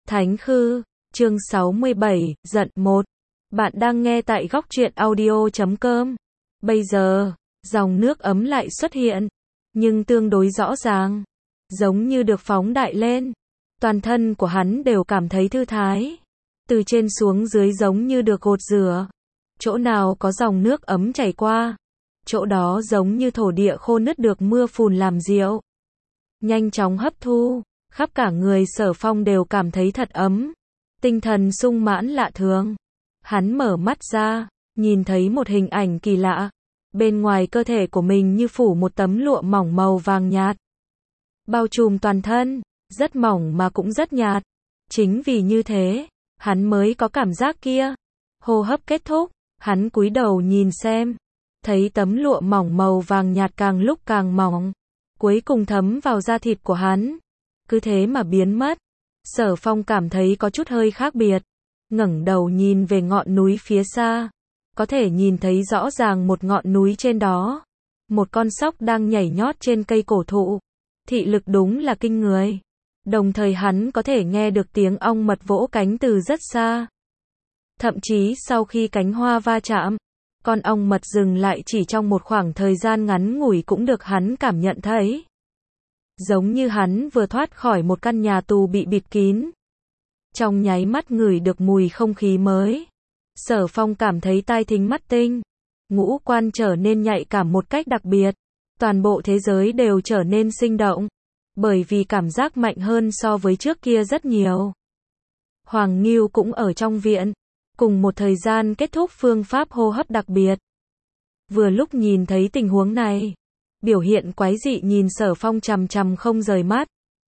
Thánh Khư, chương 67, giận 1. Bạn đang nghe tại góc truyện audio.com. Bây giờ, dòng nước ấm lại xuất hiện, nhưng tương đối rõ ràng, giống như được phóng đại lên. Toàn thân của hắn đều cảm thấy thư thái. Từ trên xuống dưới giống như được gột rửa. Chỗ nào có dòng nước ấm chảy qua, chỗ đó giống như thổ địa khô nứt được mưa phùn làm dịu. Nhanh chóng hấp thu, khắp cả người Sở Phong đều cảm thấy thật ấm. Tinh thần sung mãn lạ thường. Hắn mở mắt ra, nhìn thấy một hình ảnh kỳ lạ. Bên ngoài cơ thể của mình như phủ một tấm lụa mỏng màu vàng nhạt. Bao trùm toàn thân, rất mỏng mà cũng rất nhạt. Chính vì như thế, hắn mới có cảm giác kia. Hô hấp kết thúc, hắn cúi đầu nhìn xem. Thấy tấm lụa mỏng màu vàng nhạt càng lúc càng mỏng. Cuối cùng thấm vào da thịt của hắn. Cứ thế mà biến mất. Sở Phong cảm thấy có chút hơi khác biệt. Ngẩng đầu nhìn về ngọn núi phía xa. Có thể nhìn thấy rõ ràng một ngọn núi trên đó. Một con sóc đang nhảy nhót trên cây cổ thụ. Thị lực đúng là kinh người. Đồng thời hắn có thể nghe được tiếng ong mật vỗ cánh từ rất xa. Thậm chí sau khi cánh hoa va chạm, con ong mật dừng lại chỉ trong một khoảng thời gian ngắn ngủi cũng được hắn cảm nhận thấy. Giống như hắn vừa thoát khỏi một căn nhà tù bị bịt kín. Trong nháy mắt ngửi được mùi không khí mới. Sở Phong cảm thấy tai thính mắt tinh. Ngũ quan trở nên nhạy cảm một cách đặc biệt. Toàn bộ thế giới đều trở nên sinh động. Bởi vì cảm giác mạnh hơn so với trước kia rất nhiều. Hoàng Ngưu cũng ở trong viện. Cùng một thời gian kết thúc phương pháp hô hấp đặc biệt. Vừa lúc nhìn thấy tình huống này. Biểu hiện quái dị nhìn Sở Phong chằm chằm không rời mắt.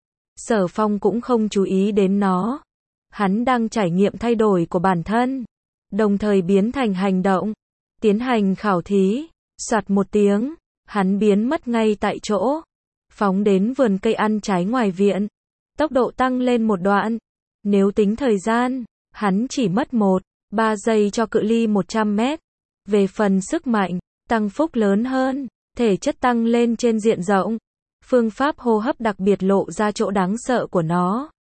Sở Phong cũng không chú ý đến nó. Hắn đang trải nghiệm thay đổi của bản thân. Đồng thời biến thành hành động. Tiến hành khảo thí. Soạt một tiếng. Hắn biến mất ngay tại chỗ. Phóng đến vườn cây ăn trái ngoài viện. Tốc độ tăng lên một đoạn. Nếu tính thời gian, hắn chỉ mất 1-3 giây cho cự ly 100 mét. Về phần sức mạnh, tăng phúc lớn hơn. Thể chất tăng lên trên diện rộng. Phương pháp hô hấp đặc biệt lộ ra chỗ đáng sợ của nó.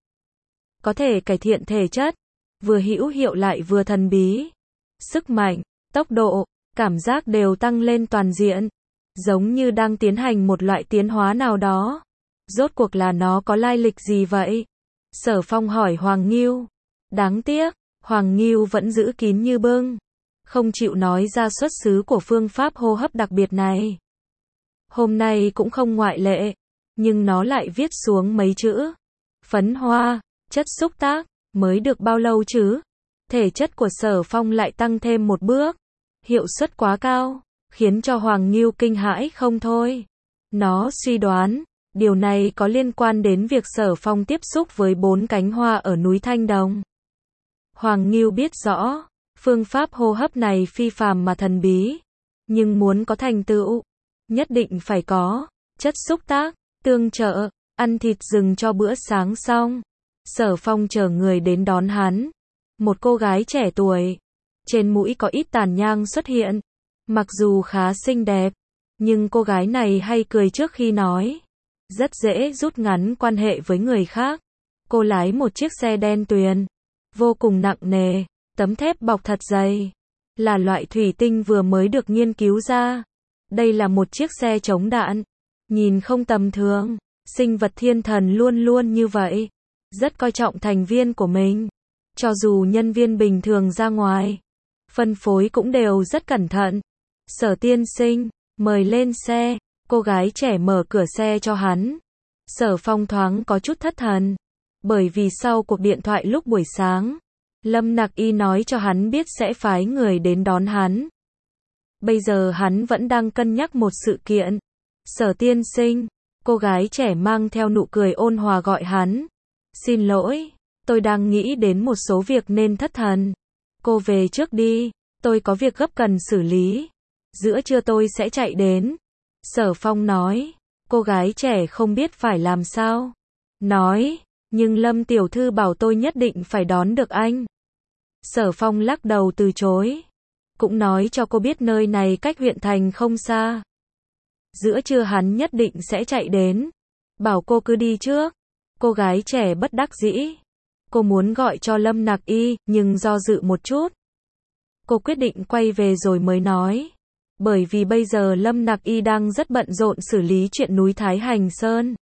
Có thể cải thiện thể chất. Vừa hữu hiệu lại vừa thần bí. Sức mạnh, tốc độ, cảm giác đều tăng lên toàn diện. Giống như đang tiến hành một loại tiến hóa nào đó. Rốt cuộc là nó có lai lịch gì vậy? Sở Phong hỏi Hoàng Ngưu. Đáng tiếc, Hoàng Ngưu vẫn giữ kín như bưng. Không chịu nói ra xuất xứ của phương pháp hô hấp đặc biệt này. Hôm nay cũng không ngoại lệ. Nhưng nó lại viết xuống mấy chữ. Phấn hoa, chất xúc tác, mới được bao lâu chứ? Thể chất của Sở Phong lại tăng thêm một bước. Hiệu suất quá cao, khiến cho Hoàng Ngưu kinh hãi không thôi. Nó suy đoán, điều này có liên quan đến việc Sở Phong tiếp xúc với 4 cánh hoa ở núi Thanh Đồng. Hoàng Ngưu biết rõ, phương pháp hô hấp này phi phàm mà thần bí. Nhưng muốn có thành tựu, nhất định phải có chất xúc tác, tương trợ, ăn thịt rừng cho bữa sáng xong. Sở Phong chờ người đến đón hắn. Một cô gái trẻ tuổi. Trên mũi có ít tàn nhang xuất hiện. Mặc dù khá xinh đẹp, nhưng cô gái này hay cười trước khi nói. Rất dễ rút ngắn quan hệ với người khác. Cô lái một chiếc xe đen tuyền. Vô cùng nặng nề, tấm thép bọc thật dày. Là loại thủy tinh vừa mới được nghiên cứu ra. Đây là một chiếc xe chống đạn. Nhìn không tầm thường. Sinh vật thiên thần luôn luôn như vậy. Rất coi trọng thành viên của mình. Cho dù nhân viên bình thường ra ngoài, phân phối cũng đều rất cẩn thận. Sở tiên sinh, mời lên xe. Cô gái trẻ mở cửa xe cho hắn. Sở Phong thoáng có chút thất thần. Bởi vì sau cuộc điện thoại lúc buổi sáng, Lâm Nặc Y nói cho hắn biết sẽ phái người đến đón hắn. Bây giờ hắn vẫn đang cân nhắc một sự kiện. Sở tiên sinh, cô gái trẻ mang theo nụ cười ôn hòa gọi hắn. Xin lỗi, tôi đang nghĩ đến một số việc nên thất thần. Cô về trước đi, tôi có việc gấp cần xử lý. Giữa trưa tôi sẽ chạy đến. Sở Phong nói. Cô gái trẻ không biết phải làm sao. Nói, nhưng Lâm tiểu thư bảo tôi nhất định phải đón được anh. Sở Phong lắc đầu từ chối. Cũng nói cho cô biết nơi này cách huyện thành không xa. Giữa trưa hắn nhất định sẽ chạy đến. Bảo cô cứ đi trước. Cô gái trẻ bất đắc dĩ. Cô muốn gọi cho Lâm Nặc Y, nhưng do dự một chút. Cô quyết định quay về rồi mới nói. Bởi vì bây giờ Lâm Nặc Y đang rất bận rộn xử lý chuyện núi Thái Hành Sơn.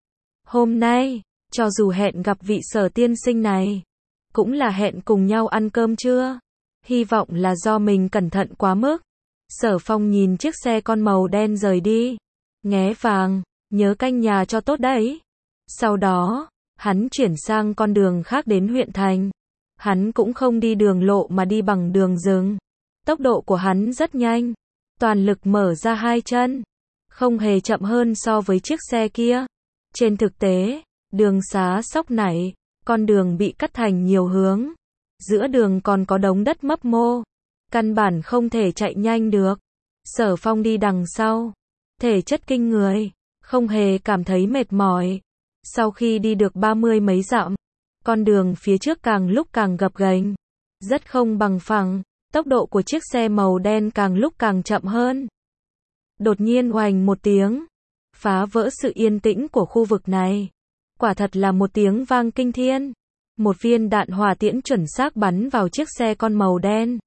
Hôm nay, cho dù hẹn gặp vị Sở tiên sinh này, cũng là hẹn cùng nhau ăn cơm trưa. Hy vọng là do mình cẩn thận quá mức. Sở Phong nhìn chiếc xe con màu đen rời đi. Nghé vàng, nhớ canh nhà cho tốt đấy. Sau đó, hắn chuyển sang con đường khác đến huyện thành. Hắn cũng không đi đường lộ mà đi bằng đường rừng. Tốc độ của hắn rất nhanh. Toàn lực mở ra hai chân. Không hề chậm hơn so với chiếc xe kia. Trên thực tế, đường xá sóc nảy, con đường bị cắt thành nhiều hướng. Giữa đường còn có đống đất mấp mô. Căn bản không thể chạy nhanh được. Sở Phong đi đằng sau. Thể chất kinh người. Không hề cảm thấy mệt mỏi. Sau khi đi được 30 mấy dặm, con đường phía trước càng lúc càng gập ghềnh, rất không bằng phẳng, tốc độ của chiếc xe màu đen càng lúc càng chậm hơn. Đột nhiên oành một tiếng, phá vỡ sự yên tĩnh của khu vực này. Quả thật là một tiếng vang kinh thiên. Một viên đạn hỏa tiễn chuẩn xác bắn vào chiếc xe con màu đen.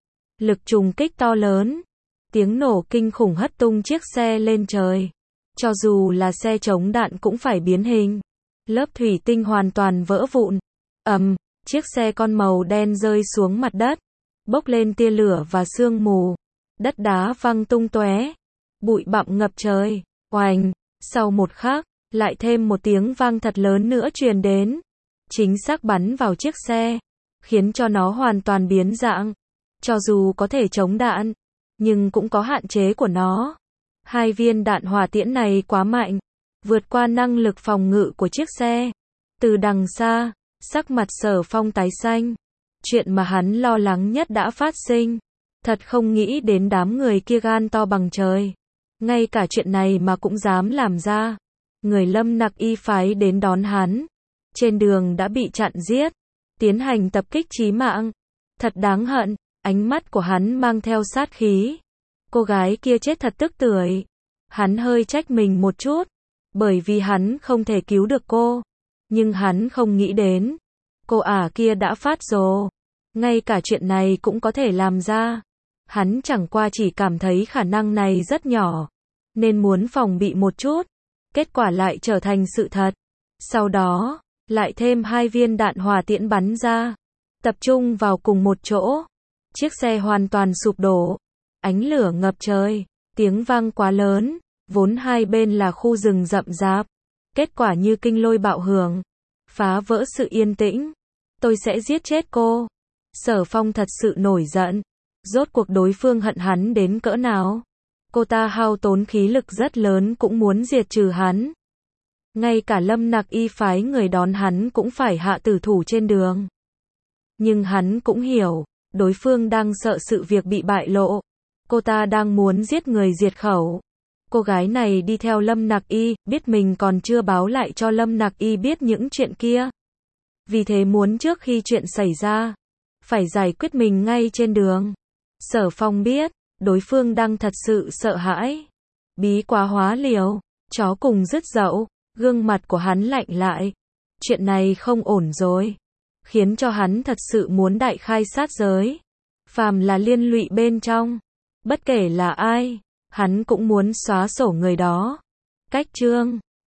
Lực trùng kích to lớn, tiếng nổ kinh khủng hất tung chiếc xe lên trời. Cho dù là xe chống đạn cũng phải biến hình. Lớp thủy tinh hoàn toàn vỡ vụn. Chiếc xe con màu đen rơi xuống mặt đất, bốc lên tia lửa và sương mù. Đất đá văng tung tóe, bụi bặm ngập trời. Oành, sau một khắc, lại thêm một tiếng vang thật lớn nữa truyền đến. Chính xác bắn vào chiếc xe, khiến cho nó hoàn toàn biến dạng. Cho dù có thể chống đạn, nhưng cũng có hạn chế của nó. Hai viên đạn hỏa tiễn này quá mạnh, vượt qua năng lực phòng ngự của chiếc xe. Từ đằng xa, sắc mặt Sở Phong tái xanh. Chuyện mà hắn lo lắng nhất đã phát sinh. Thật không nghĩ đến đám người kia gan to bằng trời. Ngay cả chuyện này mà cũng dám làm ra. Người Lâm Nặc Y phái đến đón hắn. Trên đường đã bị chặn giết. Tiến hành tập kích chí mạng. Thật đáng hận, ánh mắt của hắn mang theo sát khí. Cô gái kia chết thật tức tưởi. Hắn hơi trách mình một chút. Bởi vì hắn không thể cứu được cô. Nhưng hắn không nghĩ đến. Cô ả kia đã phát rồ. Ngay cả chuyện này cũng có thể làm ra. Hắn chẳng qua chỉ cảm thấy khả năng này rất nhỏ. Nên muốn phòng bị một chút. Kết quả lại trở thành sự thật. Sau đó, lại thêm hai viên đạn hỏa tiễn bắn ra. Tập trung vào cùng một chỗ. Chiếc xe hoàn toàn sụp đổ. Ánh lửa ngập trời. Tiếng vang quá lớn. Vốn hai bên là khu rừng rậm rạp. Kết quả như kinh lôi bạo hưởng. Phá vỡ sự yên tĩnh. Tôi sẽ giết chết cô. Sở Phong thật sự nổi giận. Rốt cuộc đối phương hận hắn đến cỡ nào. Cô ta hao tốn khí lực rất lớn cũng muốn diệt trừ hắn. Ngay cả Lâm Nặc Y phái người đón hắn cũng phải hạ tử thủ trên đường. Nhưng hắn cũng hiểu, đối phương đang sợ sự việc bị bại lộ. Cô ta đang muốn giết người diệt khẩu. Cô gái này đi theo Lâm Nặc Y, biết mình còn chưa báo lại cho Lâm Nặc Y biết những chuyện kia. Vì thế muốn trước khi chuyện xảy ra, phải giải quyết mình ngay trên đường. Sở Phong biết, đối phương đang thật sự sợ hãi. Bí quá hóa liều, chó cùng rứt dậu, gương mặt của hắn lạnh lại. Chuyện này không ổn rồi. Khiến cho hắn thật sự muốn đại khai sát giới. Phàm là liên lụy bên trong. Bất kể là ai, hắn cũng muốn xóa sổ người đó. Cách chương